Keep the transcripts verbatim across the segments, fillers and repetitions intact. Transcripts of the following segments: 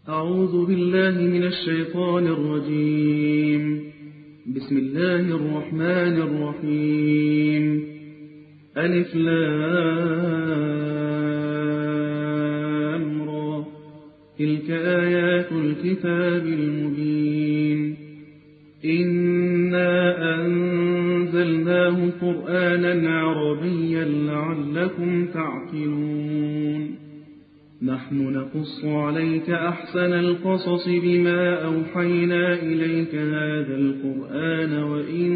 أعوذ بالله من الشيطان الرجيم. بسم الله الرحمن الرحيم. ألف لام را. تلك آيات الكتاب المبين. إنا أنزلناه قرآنا عربيا لعلكم تعقلون. نحن نقص عليك أحسن القصص بما أوحينا إليك هذا القرآن وإن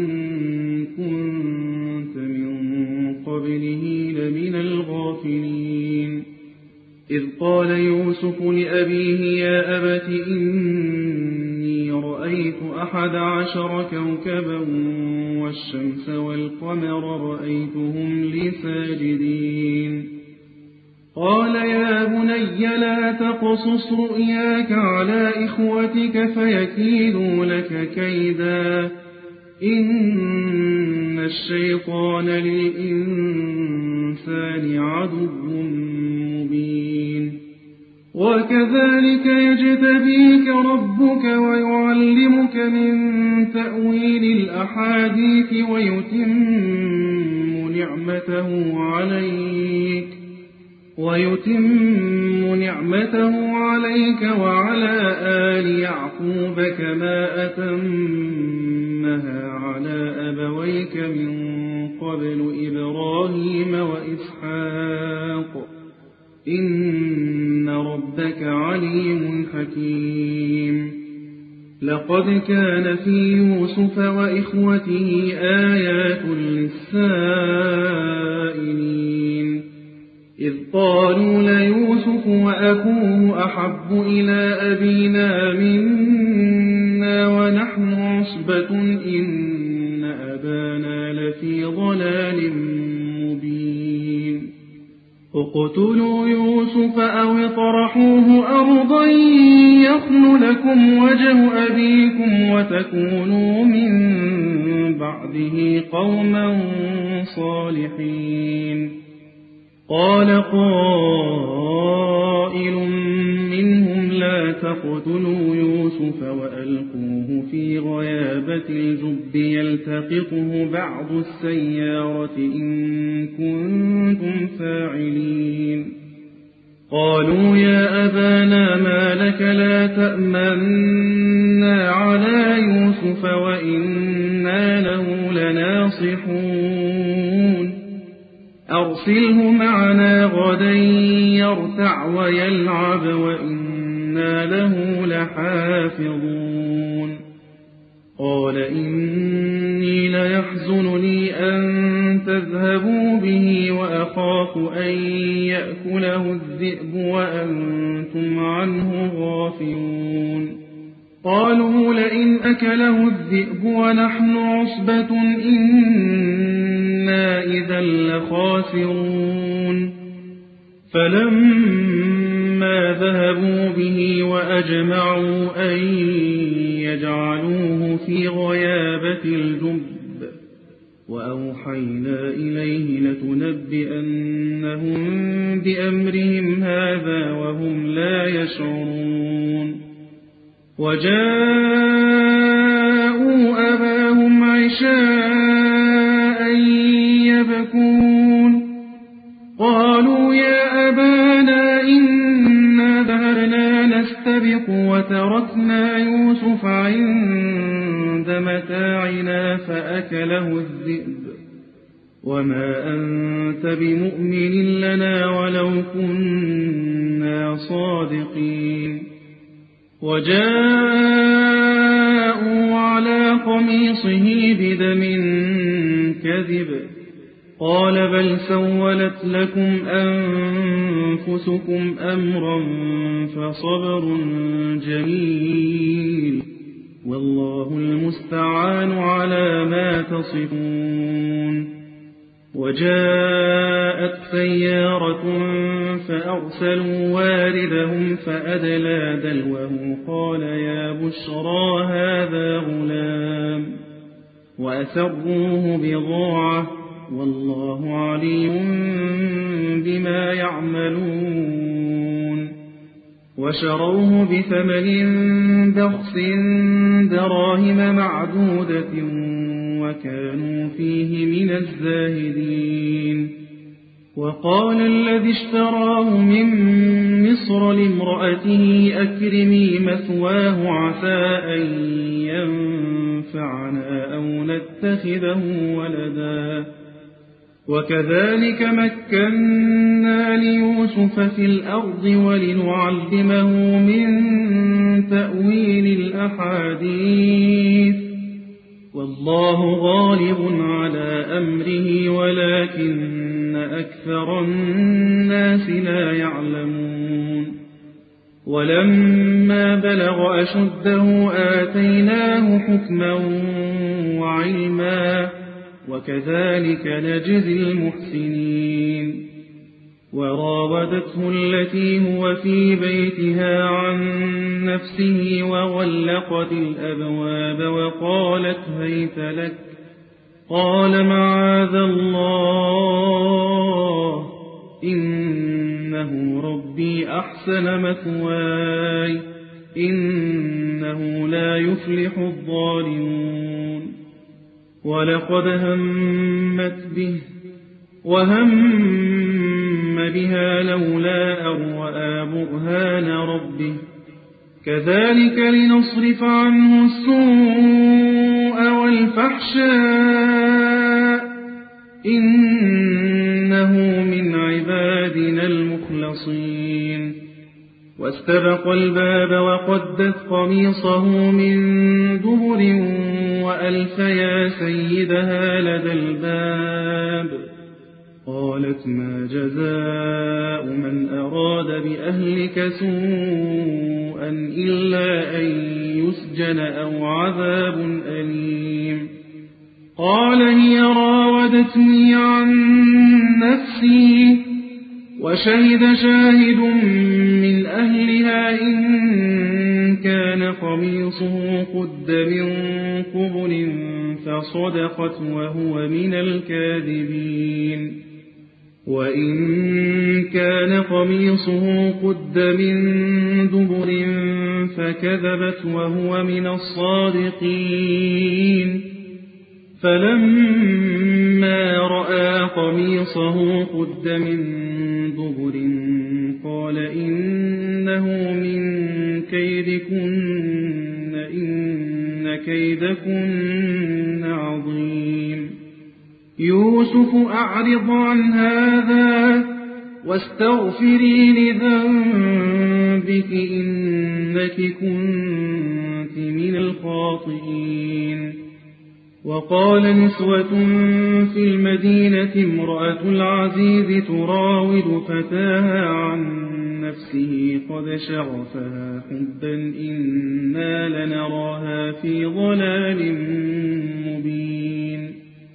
كنت من قبله لمن الغافلين. إذ قال يوسف لأبيه يا أبت إني رأيت أحد عشر كوكبا والشمس والقمر رأيتهم لي ساجدين. قال يا بني لا تقصص رؤياك على إخوتك فيكيدوا لك كيدا إن الشيطان للإنسان عدو مبين. وكذلك يجتبيك ربك ويعلمك من تأويل الأحاديث ويتم نعمته عليك ويتم نعمته عليك وعلى آل يعقوب كما أتمها على أبويك من قبل إبراهيم وإسحاق إن ربك عليم حكيم. لقد كان في يوسف وإخوته آيات للسائلين. إذ قالوا ليوسف وأخوه أحب إلى أبينا منا ونحن عصبة إن أبانا لفي ضلال مبين. اقتلوا يوسف أو اطرحوه أرضا يخل لكم وجه أبيكم وتكونوا من بعده قوما صالحين. قال قائل منهم لا تقتلوا يوسف وألقوه في غيابة الجب يلتقطه بعض السيارة إن كنتم فاعلين. قالوا يا أبانا ما لك لا تأمنا على يوسف وإنا له لناصحون. أرسله معنا غدا يرتع ويلعب وإنا له لحافظون. قال إني ليحزنني أن تذهبوا به وأخاف أن يأكله الذئب وأنتم عنه غافلون. قالوا لئن أكله الذئب ونحن عصبة إنا إذا لخاسرون. فلما ذهبوا به وأجمعوا أن يجعلوه في غيابة الجب وأوحينا إليه لتنبئنهم بأمرهم هذا وهم لا يشعرون. وجاءوا أباهم عشاء يبكون. قالوا يا أبانا إنا ذهبنا نستبق وتركنا يوسف عند متاعنا فأكله الذئب وما أنت بمؤمن لنا ولو كنا صادقين. وجاءوا على قميصه بدم كذب قال بل سولت لكم أنفسكم أمرا فصبر جميل والله المستعان على ما تصفون. وجاءت سيارة فأرسلوا واردهم فأدلى دلوه قال يا بشرى هذا غلام وأسروه بضاعة والله عليم بما يعملون. وشروه بثمن بخس دراهم معدودة وكانوا فيه من الزاهدين. وقال الذي اشتراه من مصر لامرأته أكرمي مثواه عسى أن ينفعنا أو نتخذه ولدا. وكذلك مكنا ليوسف في الأرض ولنعلمه من تأويل الأحاديث والله غالب على أمره ولكن أكثر الناس لا يعلمون. ولما بلغ أشده آتيناه حكما وعلما وكذلك نجزي المحسنين. وراودته التي هو في بيتها عن نفسه وغلقت الأبواب وقالت هيت لك قال معاذ الله إنه ربي أحسن مثواي إنه لا يفلح الظالمون. ولقد همت به وهم بها لولا أن رأى برهان ربه كذلك لنصرف عنه السوء والفحشاء إنه من عبادنا المخلصين. واستبق الباب وقدت قميصه من دبر وألف يا سيدها لدى الباب قالت ما جزاء من أراد بأهلك سوءا إلا أن يسجن أو عذاب أليم. قال هي راودتني عن نفسي وشهد شاهد من أهلها إن كان قميصه قد من قبل فصدقت وهو من الكاذبين. وإن كان قميصه قد من دبر فكذبت وهو من الصادقين. فلما رأى قميصه قد من دبر قال إنه من كيدكن إن كيدكن عظيم. يوسف أعرض عن هذا واستغفري لذنبك إنك كنت من الخاطئين. وقال نسوة في المدينة امرأة العزيز تراود فتاها عن نفسه قد شغفها حبا إنا لنراها في ضلال مبين.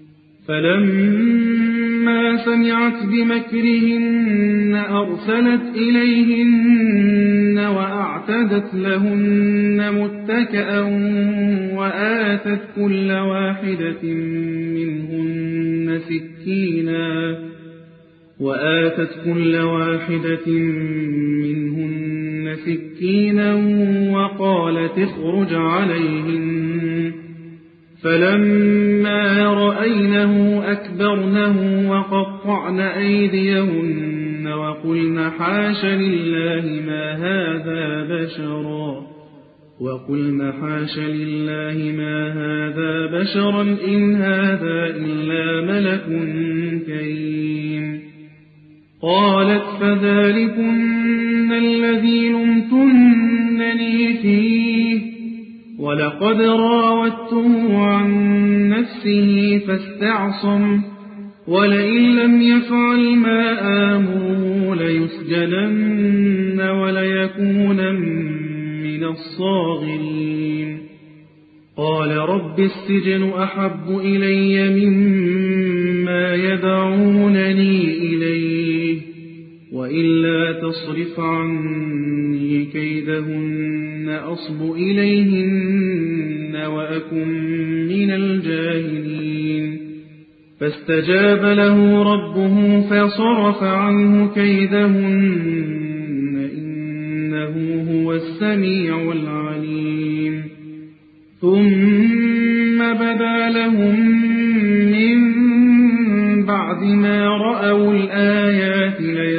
فلما سمعت بمكرهن أرسلت إليهن وأعتدت لهن متكئا وآتت كل واحدة منهن سكينا وآتت كل واحدة منهن سكينا وقالت اخرج عليهن. فلما رأينه أكبرنه وقطعن أيديهن وقلن حاش لله ما هذا بشرا وقلن حاش لله ما هذا بشرا إن هذا إلا ملك كريم. قالت فذلكن الذي لمتنني فيه ولقد راودته عن نفسه فاستعصم ولئن لم يفعل ما آمره ليسجنن وليكونن من الصاغرين. قال رب السجن أحب إلي مما يدعونني إليه وإلا تصرف عني كيدهن أصب إليهن وأكن من الجاهلين. فاستجاب له ربه فصرف عنه كيدهن إنه إنه هو السميع العليم ثم بدا لهم من بعد ما رأوا الآيات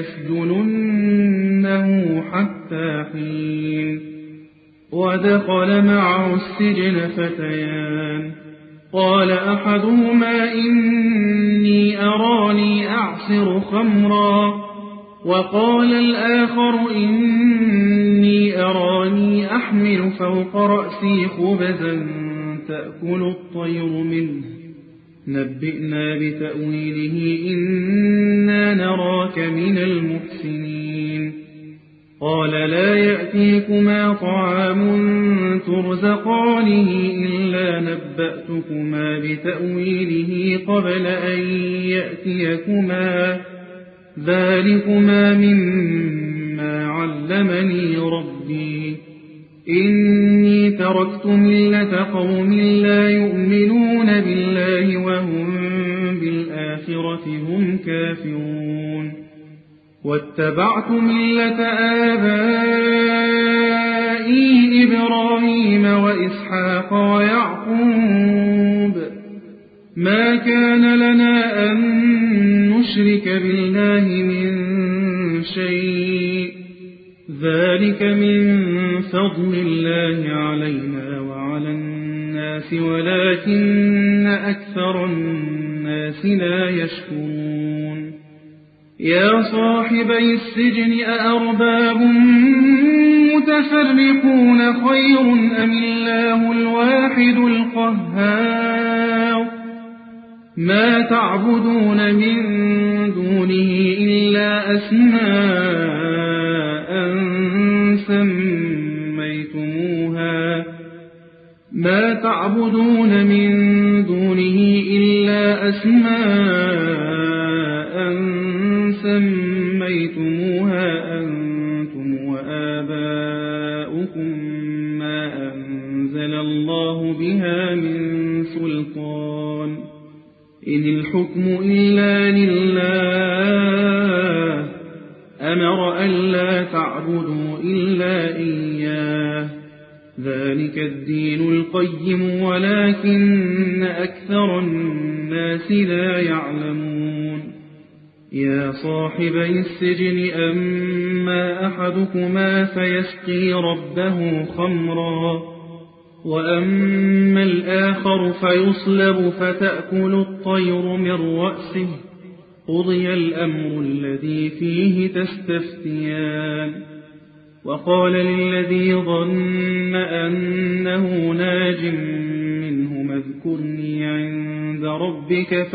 ليسجننه حتى حين ودخل معه السجن فتيان قال أحدهما إني أراني أعصر خمرا وقال الآخر إني أراني أحمل فوق رأسي خبزا تأكل الطير منه نبئنا بتأويله إنا نراك من المحسنين قال لا يأتيكما طعام ترزقانه إلا نبأتكما بتأويله قبل أن يأتيكما ذلكما مما علمني ربي إني تركت ملة قوم لا يؤمنون بالله وهم بالآخرة هم كافرون واتبعت ملة آبائي إبراهيم وإسحاق ويعقوب ما كان لنا أن نشرك بالله من شيء ذلك من فضل الله علينا وعلى الناس ولكن أكثر الناس لا يشكرون يا صاحبي السجن أأرباب متفرقون خير أم الله الواحد القهار ما تعبدون من دونه إلا أسماء سميتموها ما تعبدون من دونه إلا أسماء سميتموها أنتم وآباؤكم ما أنزل الله بها من سلطان إن الحكم إلا لله أمر ألا تعبدوا إلا إياه ذلك الدين القيم ولكن أكثر الناس لا يعلمون يا صاحبي السجن أما أحدكما فيسقي ربه خمرا وأما الآخر فيصلب فتأكل الطير من رأسه قضي الأمر الذي فيه تستفتيان وقال للذي ظن أنه ناج منهما اذكرني عند ربك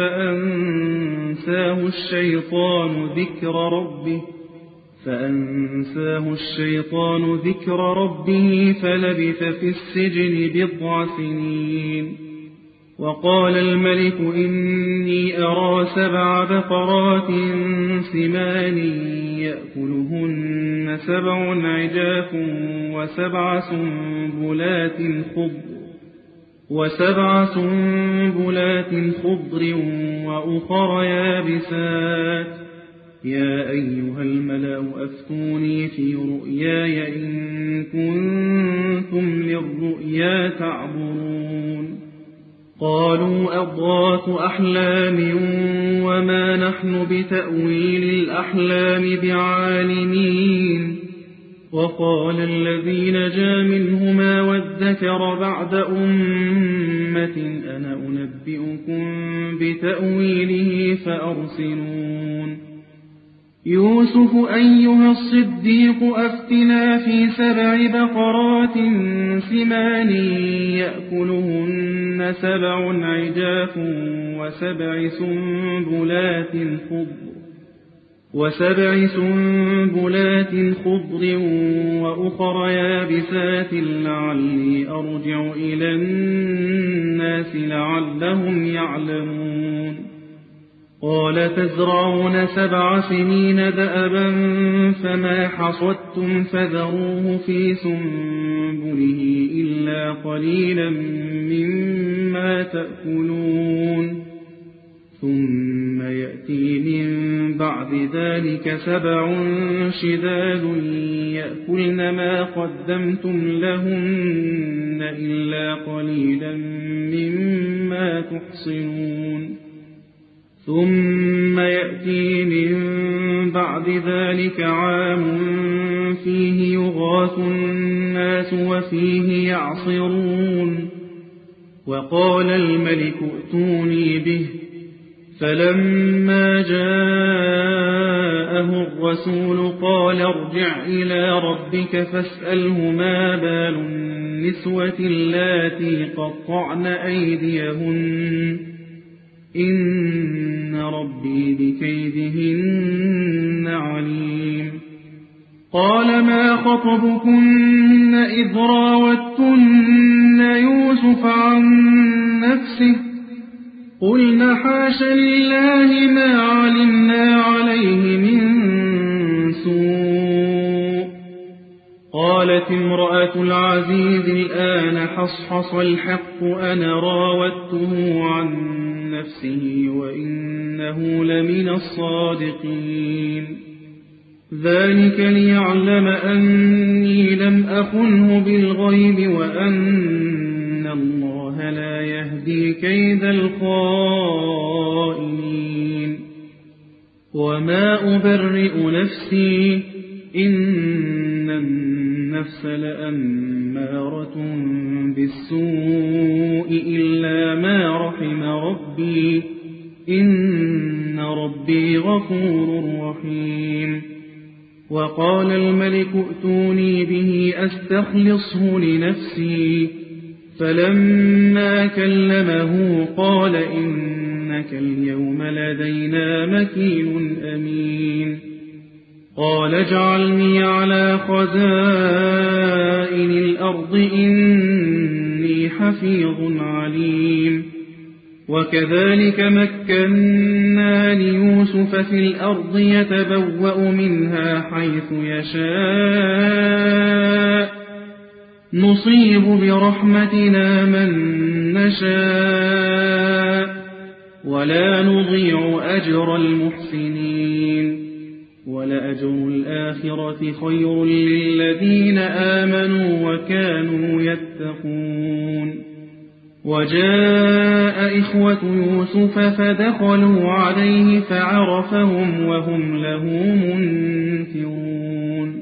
فأنساه الشيطان ذكر ربه فأنساه الشيطان ذكر ربه فلبث في السجن بضع سنين وقال الملك إني أرى سبع بقرات سمان يأكلهن سبع عجاف وسبع سنبلات خضر وسبع سنبلات خضر وأخر يابسات يا أيها الملأ أفتوني في رؤياي إن كنتم للرؤيا تعبرون قالوا أضغاث أحلام وما نحن بتأويل الأحلام بعالمين وقال الذي نجا منهما وادكر بعد أمة أنا أنبئكم بتأويله فأرسلون يوسف أيها الصديق أفتنا في سبع بقرات سمان يأكلهن سبع عجاف وسبع سنبلات خضر وسبع سنبلات خضر وأخر يابسات لعلي أرجع إلى الناس لعلهم يعلمون قال تزرعون سبع سنين دأبا فما حصدتم فذروه في سنبله إلا قليلا مما تأكلون ثم يأتي من بعد بعد ذلك سبع شداد يأكلن ما قدمتم لهن إلا قليلا مما تحصنون ثم يأتي من بعد ذلك عام فيه يغاث الناس وفيه يعصرون وقال الملك ائتوني به فلما جاءه الرسول قال ارجع إلى ربك فاسأله ما بال النسوة اللاتي قطعن أيديهن إن ربي بكيدهن عليم قال ما خطبكن إذ راوتن يوسف عن نفسه قلنا حاش لله ما علمنا عليه من سوء قالت امرأة العزيز الآن حصحص الحق أنا راودته عن نفسه وإنه لمن الصادقين ذلك ليعلم أني لم أخنه بالغيب وأن الله لا يهدي كيد الخائنين وما أبرئ نفسي إن النفس لأمارة بالسوء إلا ما رحم ربي إن ربي غفور رحيم وقال الملك ائتوني به أستخلصه لنفسي فلما كلمه قال إنك اليوم لدينا مكين أمين قال اجعلني على خزائن الأرض إني حفيظ عليم وكذلك مكنا ليوسف في الأرض يتبوأ منها حيث يشاء نصيب برحمتنا من نشاء ولا نضيع أجر المحسنين ولأجر الآخرة خير للذين آمنوا وكانوا يتقون وجاء إخوة يوسف فدخلوا عليه فعرفهم وهم له منكرون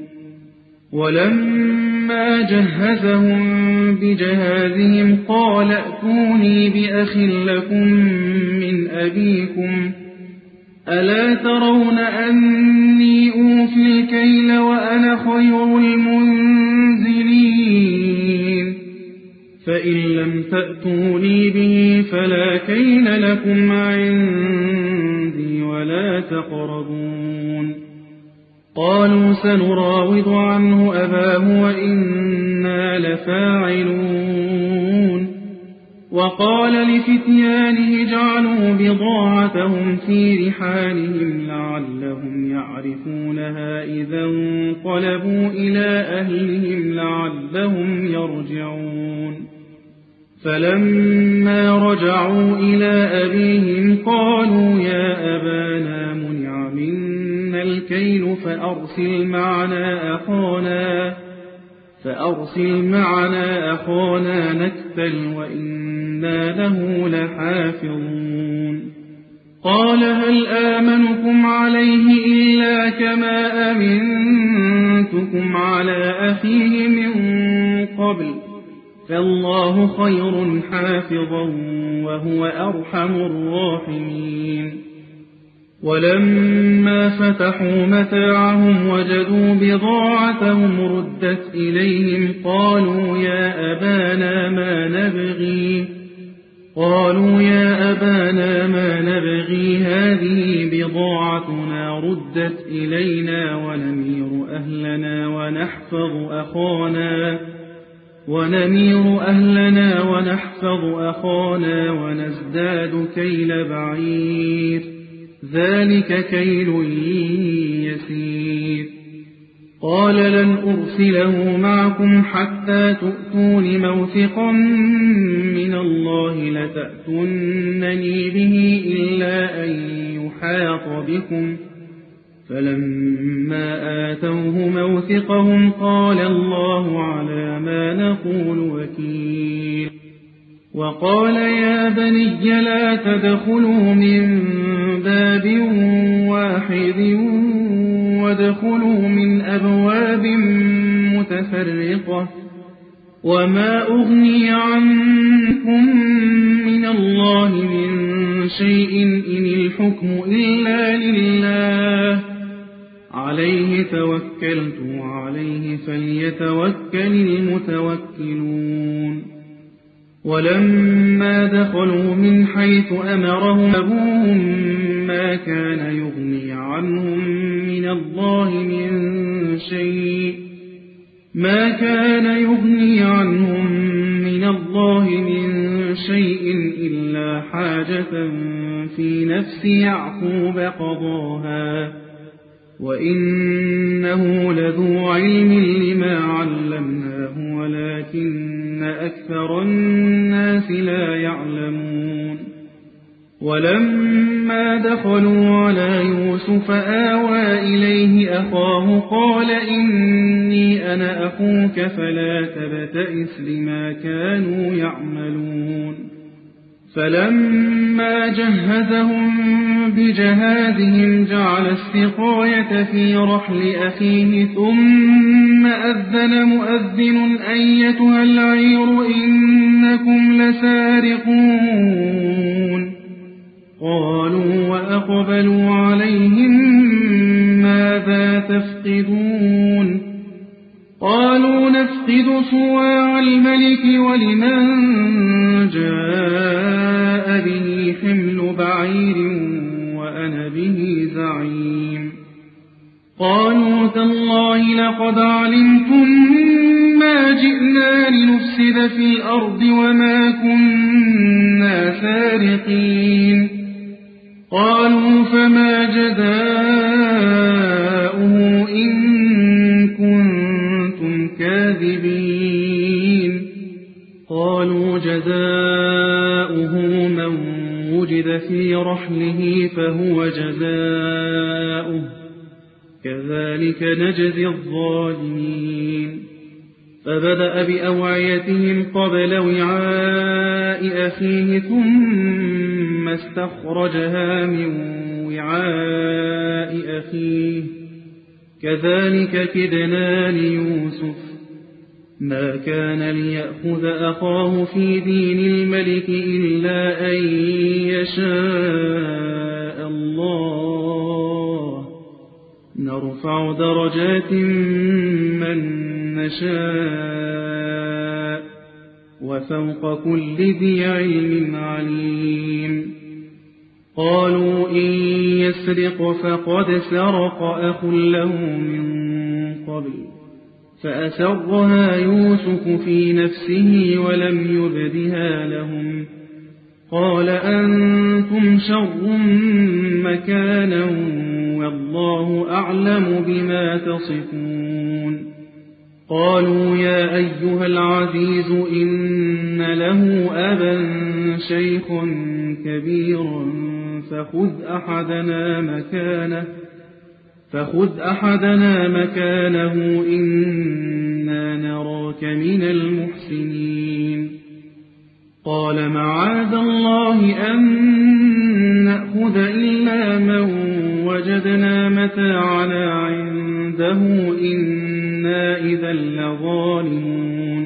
ولما جهزهم بجهازهم قال ائتوني بأخ لكم من أبيكم ألا ترون أني أوفي الكيل وأنا خير المنزلين فإن لم تأتوني به فلا كيل لكم عندي ولا تقربون قالوا سنراود عنه أباه وإنا لفاعلون وقال لفتيانه اجعلوا بضاعتهم في رحالهم لعلهم يعرفونها إذا انقلبوا إلى أهلهم لعلهم يرجعون فلما رجعوا إلى أبيهم قالوا يا أبانا منع منا الكيل فأرسل معنا أخانا فأرسل معنا أخانا نكتل وإنا له لحافظون قال هل آمنكم عليه إلا كما أمنتكم على أخيه من قبل فالله خير حافظا وهو أرحم الراحمين ولما فتحوا متاعهم وجدوا بضاعتهم ردت إليهم قالوا يا أبانا ما نبغي قالوا يا أبانا ما نبغي هذه بضاعتنا ردت إلينا ونمير أهلنا ونحفظ أخانا ونمير أهلنا ونحفظ أخانا ونزداد كيل بعير ذلك كيل يسير قال لن أرسله معكم حتى تؤتون موثقا من الله لتأتونني به إلا أن يحاط بكم فلما آتوه موثقهم قال الله على ما نقول وكيل وقال يا بني لا تدخلوا من باب واحد وادخلوا من أبواب متفرقة وما أغني عنكم من الله من شيء إن الحكم إلا لله عليه توكلت وعليه فليتوكل المتوكلون ولما دخلوا من حيث أمرهم أبوهم ما كان يغني عنهم من الله من شيء ما كان يغني عنهم من الله من شيء إلا حاجة في نفس يعقوب قضاها وإنه لذو علم لما علمناه ولكن أكثر الناس لا يعلمون ولما دخلوا على يوسف آوى إليه أخاه قال إني أنا أخوك فلا تبتئس بما كانوا يعملون فلما جهزهم بجهازهم جعل السقاية في رحل أخيه ثم أذن مؤذن أيتها العير إنكم لسارقون قالوا وأقبلوا عليهم ماذا تفقدون قالوا نفقد صواع الملك ولمن جاء به حمل بعير وأنا به زعيم قالوا تالله لقد علمتم ما جئنا لنفسد في الأرض وما كنا سارقين قالوا فما جزاؤه إن كنتم كاذبين قالوا جزاؤه من وجد في رحله فهو جزاؤه كذلك نجزي الظالمين فبدأ بأوعيتهم قبل وعاء أخيه ثم استخرجها من وعاء أخيه كذلك كدنا ليوسف ما كان ليأخذ أخاه في دين الملك إلا أن يشاء الله نرفع درجات من نشاء وفوق كل ذي علم عليم قالوا إن يسرق فقد سرق أخ له من قبل فأسرها يوسف في نفسه ولم يبدها لهم قال أنتم شر مكانا والله أعلم بما تصفون قالوا يا أيها العزيز إن له أبا شيخا كبيرا فخذ أحدنا مكانه فخذ أحدنا مكانه إنا نراك من المحسنين قال معاذ الله أن نأخذ إلا من وجدنا متاعنا عنده إنا إذا لظالمون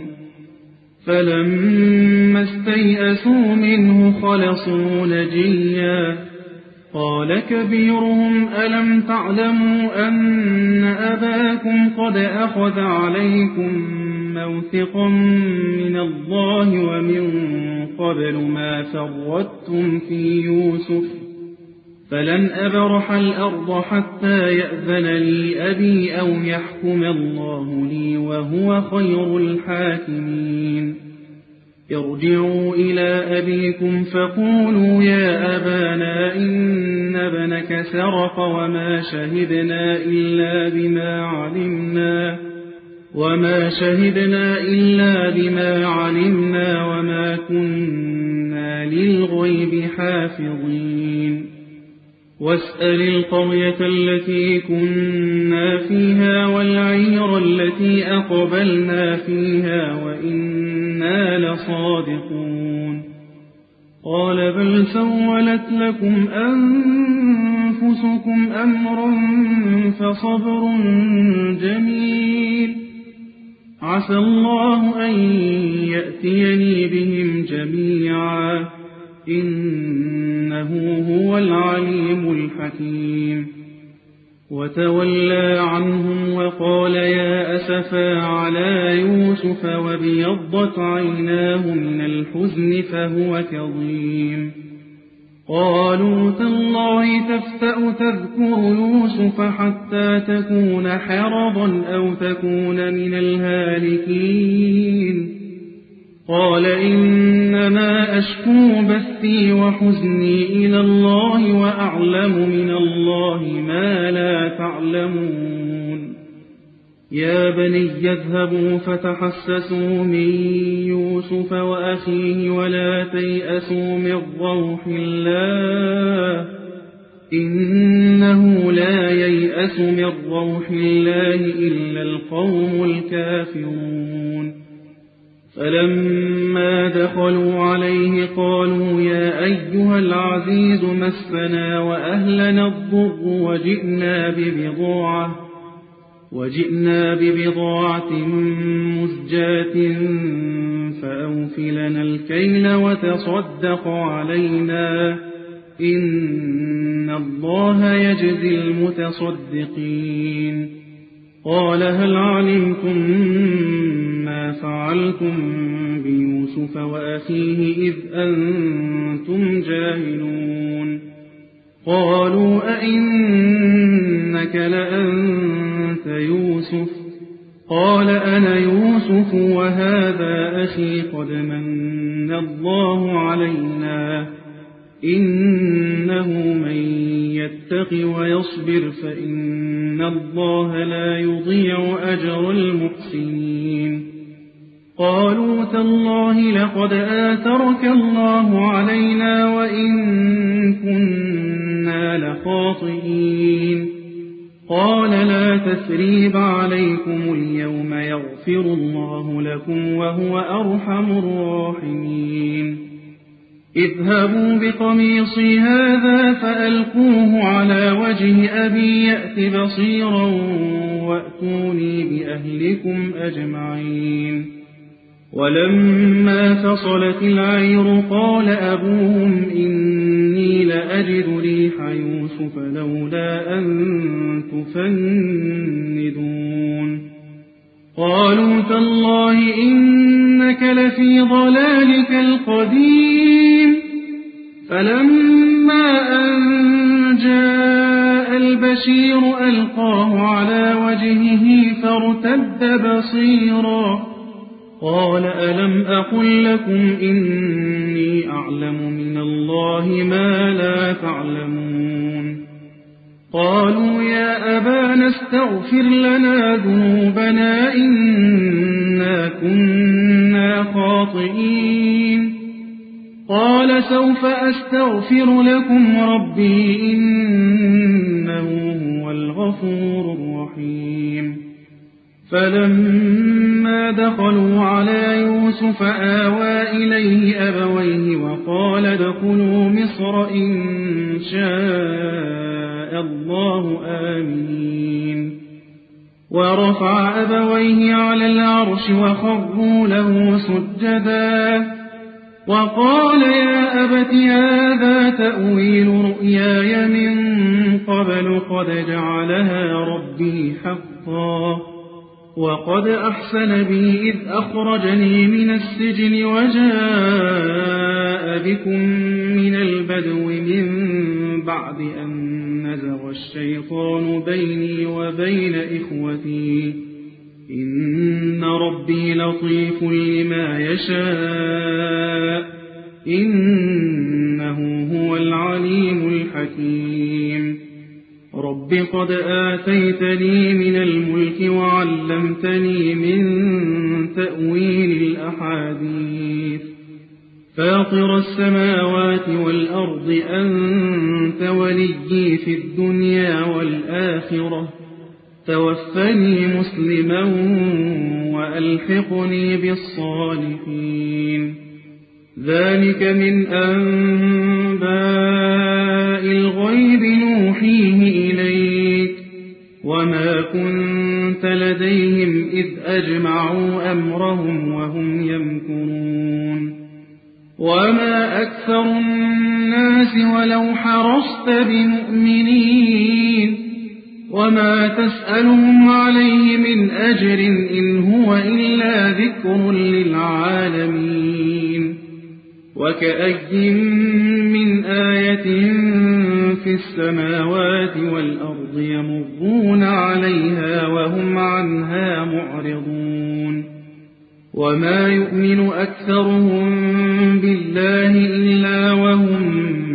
فلما استيئسوا منه خلصوا نجيا قال كبيرهم ألم تعلموا أن أباكم قد أخذ عليكم موثقا من الله ومن قبل ما فرطتم في يوسف فلن أبرح الأرض حتى يأذن لي أبي أو يحكم الله لي وهو خير الحاكمين ارجعوا إلى أبيكم فقولوا يا أبانا إن ابنك سرق وما شهدنا إلا بما علمنا وما شهدنا إلا بما علمنا وما كنا للغيب حافظين واسأل القرية التي كنا فيها والعير التي أقبلنا فيها وإنا لصادقون قال بل سولت لكم أنفسكم أمرا فصبر جميل عسى الله أن يأتيني بهم جميعا إنه هو العليم الحكيم وتولى عنهم وقال يا أسفا على يوسف وابيضت عيناه من الحزن فهو كظيم قالوا تالله تفتأ تذكر يوسف حتى تكون حرضا أو تكون من الهالكين قال إنما أشكو بثي وحزني إلى الله وأعلم من الله ما لا تعلمون يا بني اذهبوا فتحسسوا من يوسف وأخيه ولا تيأسوا من روح الله إنه لا ييأس من روح الله إلا القوم الكافرون فلما دخلوا عليه قالوا يا أيها العزيز مسنا وأهلنا الضر وجئنا ببضاعة وجئنا ببضاعة مزجاة فأوفلنا الكيل وتصدق علينا إن الله يجزي المتصدقين قال هل علمتم ما فعلتم بيوسف وأخيه إذ أنتم جاهلون قالوا أئنك لأنت يوسف قال أنا يوسف وهذا أخي قد من الله علينا إنه من يتق ويصبر فإن الله لا يضيع أجر المحسنين قالوا تالله لقد آثرك الله علينا وإن كنا لخاطئين قال لا تثريب عليكم اليوم يغفر الله لكم وهو أرحم الراحمين اذهبوا بقميصي هذا فألقوه على وجه أبي يأت بصيرا وأتوني بأهلكم أجمعين ولما فصلت العير قال أبوهم إني لأجد ريح يوسف لولا أن تفندون قالوا تالله إنك لفي ضلالك القديم فلما أن جاء البشير ألقاه على وجهه فارتد بصيرا قال ألم أقل لكم إني أعلم من الله ما لا تعلمون قالوا يا أبانا استغفر لنا ذنوبنا إنا كنا خاطئين قال سوف أستغفر لكم ربي إنه هو الغفور الرحيم فلما دخلوا على يوسف آوى إليه أبويه وقال ادخلوا مصر إن شاء الله آمين ورفع أبويه على العرش وخروا له سجدا وقال يا أبت هذا تأويل رؤياي من قبل قد جعلها ربي حقا وقد أحسن بي إذ أخرجني من السجن وجاء بكم من البدو من بعد أن نزغ الشيطان بيني وبين إخوتي إن ربي لطيف لما يشاء إنه هو العليم الحكيم رب قد آتيتني من الملك وعلمتني من تأويل الأحاديث فاطر السماوات والأرض أنت وليي في الدنيا والآخرة توفني مسلما وألحقني بالصالحين ذلك من أنباء الغيب نوحيه إليك وما كنت لديهم إذ أجمعوا أمرهم وهم يمكرون وما أكثر الناس ولو حرصت بمؤمنين وما تسألهم عليه من أجر إن هو إلا ذكر للعالمين وكأي من آية في السماوات والأرض يمرون عليها وهم عنها معرضون وما يؤمن أكثرهم بالله إلا وهم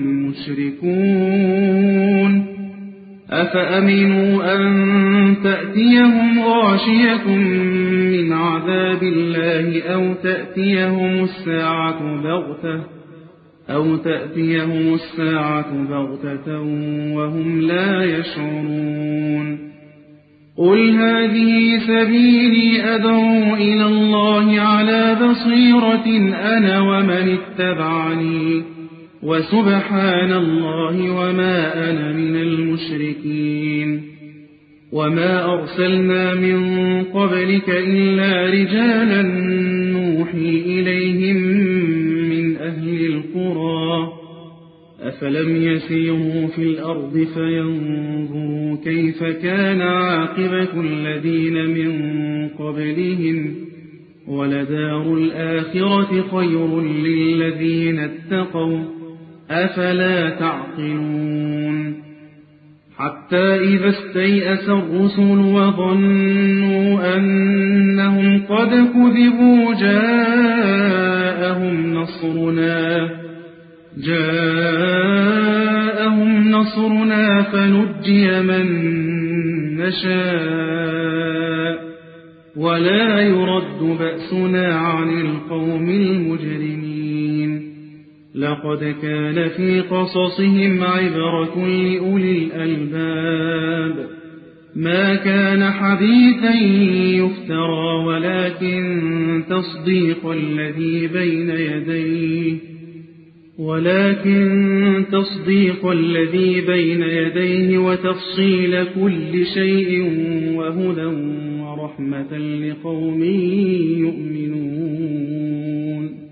مشركون أفأمنوا أن تأتيهم غاشية من عذاب الله أو تأتيهم الساعة بغتة أو تأتيهم الساعة بغتة وهم لا يشعرون قل هذه سبيلي أدعو إلى الله على بصيرة أنا ومن اتبعني وسبحان الله وما أنا من المشركين وما أرسلنا من قبلك إلا رجالا نوحي إليهم من أهل القرى أفلم يسيروا في الأرض فينظروا كيف كان عاقبة الذين من قبلهم ولدار الآخرة خير للذين اتقوا أفلا تعقلون حتى إذا استيأس الرسل وظنوا أنهم قد كذبوا جاءهم نصرنا جاءهم نصرنا فنجي من نشاء ولا يرد بأسنا عن القوم المجرمين لقد كان في قصصهم عبرة لأولي الألباب ما كان حديثا يفترى ولكن تصديق الذي بين يديه ولكن تصديق الذي بين يديه وتفصيل كل شيء وهدى ورحمة لقوم يؤمنون